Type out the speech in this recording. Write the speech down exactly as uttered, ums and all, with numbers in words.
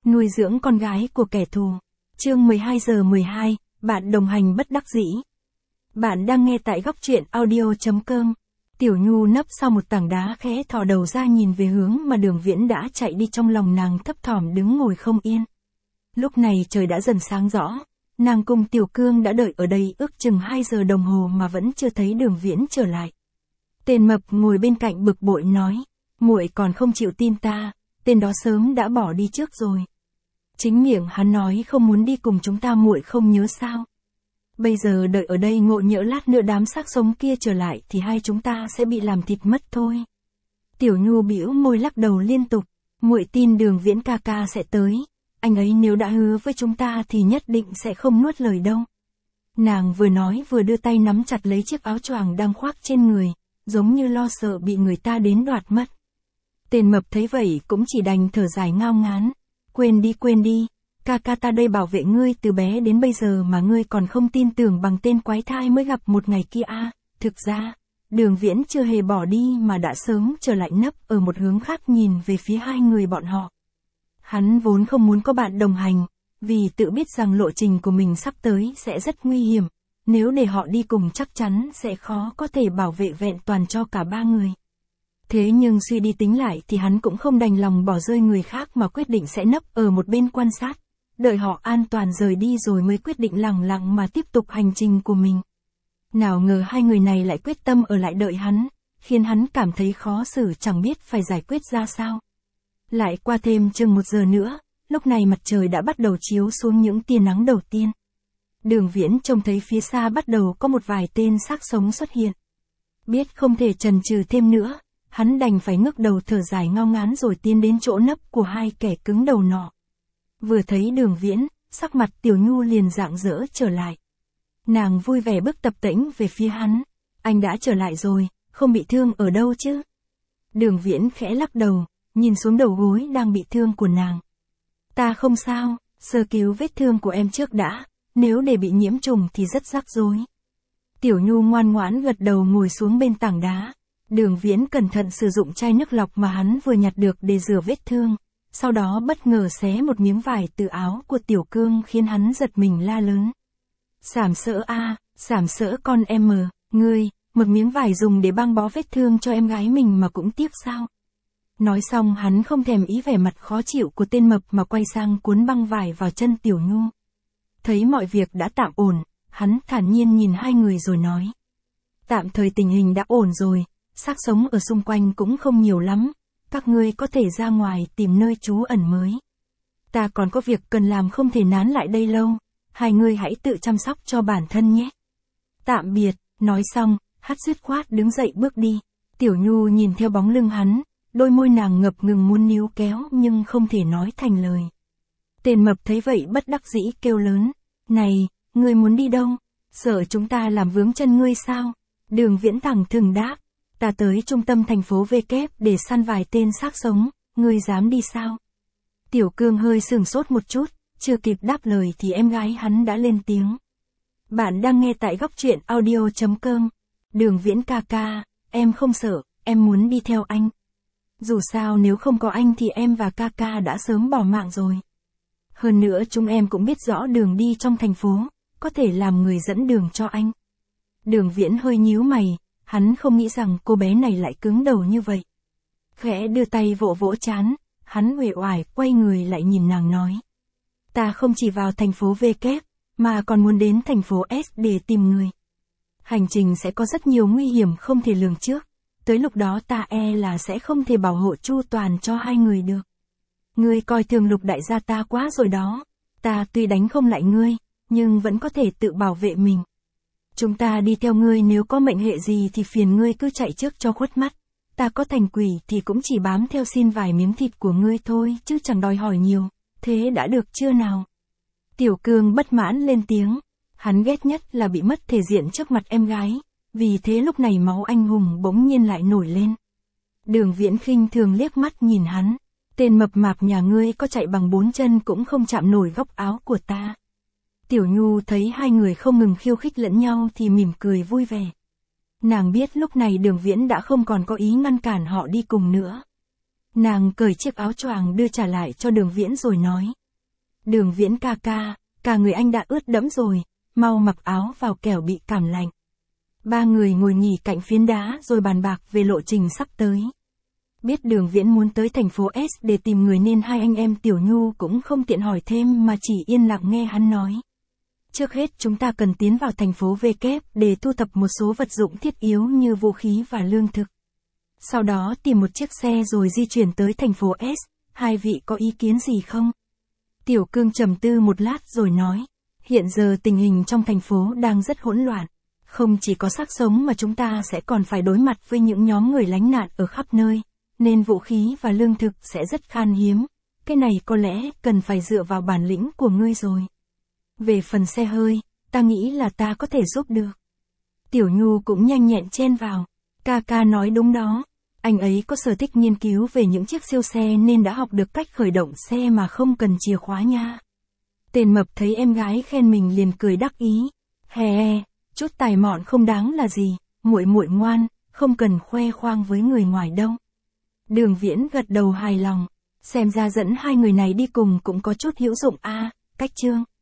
nuôi dưỡng con gái của kẻ thù. Chương mười hai giờ mười hai, bạn đồng hành bất đắc dĩ. Bạn đang nghe tại góc truyện audio chấm com. Tiểu Nhu nấp sau một tảng đá khẽ thò đầu ra nhìn về hướng mà Đường Viễn đã chạy đi, trong lòng nàng thấp thỏm đứng ngồi không yên. Lúc này trời đã dần sáng rõ, nàng cùng Tiểu Cương đã đợi ở đây ước chừng hai giờ đồng hồ mà vẫn chưa thấy Đường Viễn trở lại. Tên mập ngồi bên cạnh bực bội nói, muội còn không chịu tin ta, tên đó sớm đã bỏ đi trước rồi. Chính miệng hắn nói không muốn đi cùng chúng ta, muội không nhớ sao? Bây giờ đợi ở đây ngộ nhỡ lát nữa đám xác sống kia trở lại thì hai chúng ta sẽ bị làm thịt mất thôi. Tiểu Nhu bĩu môi lắc đầu liên tục, muội tin Đường Viễn ca ca sẽ tới, anh ấy nếu đã hứa với chúng ta thì nhất định sẽ không nuốt lời đâu. Nàng vừa nói vừa đưa tay nắm chặt lấy chiếc áo choàng đang khoác trên người, giống như lo sợ bị người ta đến đoạt mất. Tên mập thấy vậy cũng chỉ đành thở dài ngao ngán, quên đi quên đi, ca ca ta đây bảo vệ ngươi từ bé đến bây giờ mà ngươi còn không tin tưởng bằng tên quái thai mới gặp một ngày kia à. Thực ra, Đường Viễn chưa hề bỏ đi mà đã sớm trở lại nấp ở một hướng khác nhìn về phía hai người bọn họ. Hắn vốn không muốn có bạn đồng hành, vì tự biết rằng lộ trình của mình sắp tới sẽ rất nguy hiểm, nếu để họ đi cùng chắc chắn sẽ khó có thể bảo vệ vẹn toàn cho cả ba người. Thế nhưng suy đi tính lại thì hắn cũng không đành lòng bỏ rơi người khác mà quyết định sẽ nấp ở một bên quan sát, đợi họ an toàn rời đi rồi mới quyết định lẳng lặng mà tiếp tục hành trình của mình. Nào ngờ hai người này lại quyết tâm ở lại đợi hắn, khiến hắn cảm thấy khó xử chẳng biết phải giải quyết ra sao. Lại qua thêm chừng một giờ nữa, lúc này mặt trời đã bắt đầu chiếu xuống những tia nắng đầu tiên. Đường Viễn trông thấy phía xa bắt đầu có một vài tên xác sống xuất hiện. Biết không thể chần chừ thêm nữa, hắn đành phải ngước đầu thở dài ngao ngán rồi tiến đến chỗ nấp của hai kẻ cứng đầu nọ. Vừa thấy Đường Viễn, sắc mặt Tiểu Nhu liền rạng rỡ trở lại. Nàng vui vẻ bước tập tễnh về phía hắn. Anh đã trở lại rồi, không bị thương ở đâu chứ? Đường Viễn khẽ lắc đầu, nhìn xuống đầu gối đang bị thương của nàng. Ta không sao, sơ cứu vết thương của em trước đã, nếu để bị nhiễm trùng thì rất rắc rối. Tiểu Nhu ngoan ngoãn gật đầu ngồi xuống bên tảng đá. Đường Viễn cẩn thận sử dụng chai nước lọc mà hắn vừa nhặt được để rửa vết thương, sau đó bất ngờ xé một miếng vải từ áo của Tiểu Cương khiến hắn giật mình la lớn. Sảm sỡ a, à, sảm sỡ con em mờ, ngươi, một miếng vải dùng để băng bó vết thương cho em gái mình mà cũng tiếc sao? Nói xong hắn không thèm ý vẻ mặt khó chịu của tên mập mà quay sang cuốn băng vải vào chân Tiểu Nhu. Thấy mọi việc đã tạm ổn, hắn thản nhiên nhìn hai người rồi nói. Tạm thời tình hình đã ổn rồi, xác sống ở xung quanh cũng không nhiều lắm, các ngươi có thể ra ngoài tìm nơi trú ẩn mới. Ta còn có việc cần làm không thể nán lại đây lâu, hai ngươi hãy tự chăm sóc cho bản thân nhé. Tạm biệt, nói xong, hắn dứt khoát đứng dậy bước đi. Tiểu Nhu nhìn theo bóng lưng hắn, đôi môi nàng ngập ngừng muốn níu kéo nhưng không thể nói thành lời. Tên mập thấy vậy bất đắc dĩ kêu lớn, này, ngươi muốn đi đâu? Sợ chúng ta làm vướng chân ngươi sao? Đường Viễn thẳng thừng đáp, ta tới trung tâm thành phố V kép để săn vài tên xác sống, ngươi dám đi sao? Tiểu Cương hơi sừng sốt một chút, chưa kịp đáp lời thì em gái hắn đã lên tiếng. Bạn đang nghe tại góc truyện audio chấm com. Đường Viễn ca ca, em không sợ, em muốn đi theo anh. Dù sao nếu không có anh thì em và ca ca đã sớm bỏ mạng rồi. Hơn nữa chúng em cũng biết rõ đường đi trong thành phố, có thể làm người dẫn đường cho anh. Đường Viễn hơi nhíu mày, hắn không nghĩ rằng cô bé này lại cứng đầu như vậy. Khẽ đưa tay vỗ vỗ trán, hắn uể oải quay người lại nhìn nàng nói. Ta không chỉ vào thành phố V kép, mà còn muốn đến thành phố S để tìm người. Hành trình sẽ có rất nhiều nguy hiểm không thể lường trước, tới lúc đó ta e là sẽ không thể bảo hộ chu toàn cho hai người được. Ngươi coi thường Lục đại gia ta quá rồi đó, ta tuy đánh không lại ngươi, nhưng vẫn có thể tự bảo vệ mình. Chúng ta đi theo ngươi, nếu có mệnh hệ gì thì phiền ngươi cứ chạy trước cho khuất mắt. Ta có thành quỷ thì cũng chỉ bám theo xin vài miếng thịt của ngươi thôi chứ chẳng đòi hỏi nhiều, thế đã được chưa nào? Tiểu Cương bất mãn lên tiếng, hắn ghét nhất là bị mất thể diện trước mặt em gái, vì thế lúc này máu anh hùng bỗng nhiên lại nổi lên. Đường Viễn khinh thường liếc mắt nhìn hắn, tên mập mạp nhà ngươi có chạy bằng bốn chân cũng không chạm nổi góc áo của ta. Tiểu Nhu thấy hai người không ngừng khiêu khích lẫn nhau thì mỉm cười vui vẻ. Nàng biết lúc này Đường Viễn đã không còn có ý ngăn cản họ đi cùng nữa. Nàng cởi chiếc áo choàng đưa trả lại cho Đường Viễn rồi nói, Đường Viễn ca ca, cả người anh đã ướt đẫm rồi, mau mặc áo vào kẻo bị cảm lạnh. Ba người ngồi nghỉ cạnh phiến đá rồi bàn bạc về lộ trình sắp tới. Biết Đường Viễn muốn tới thành phố S để tìm người nên hai anh em Tiểu Nhu cũng không tiện hỏi thêm mà chỉ yên lặng nghe hắn nói. Trước hết chúng ta cần tiến vào thành phố V kép để thu thập một số vật dụng thiết yếu như vũ khí và lương thực. Sau đó tìm một chiếc xe rồi di chuyển tới thành phố S, hai vị có ý kiến gì không? Tiểu Cương trầm tư một lát rồi nói, hiện giờ tình hình trong thành phố đang rất hỗn loạn. Không chỉ có xác sống mà chúng ta sẽ còn phải đối mặt với những nhóm người lánh nạn ở khắp nơi, nên vũ khí và lương thực sẽ rất khan hiếm. Cái này có lẽ cần phải dựa vào bản lĩnh của ngươi rồi. Về phần xe hơi, ta nghĩ là ta có thể giúp được. Tiểu Nhu cũng nhanh nhẹn chen vào. Ca ca nói đúng đó. Anh ấy có sở thích nghiên cứu về những chiếc siêu xe nên đã học được cách khởi động xe mà không cần chìa khóa nha. Tên mập thấy em gái khen mình liền cười đắc ý. Hè hè, chút tài mọn không đáng là gì, muội muội ngoan, không cần khoe khoang với người ngoài đâu. Đường Viễn gật đầu hài lòng. Xem ra dẫn hai người này đi cùng cũng có chút hữu dụng a, Cách Chương.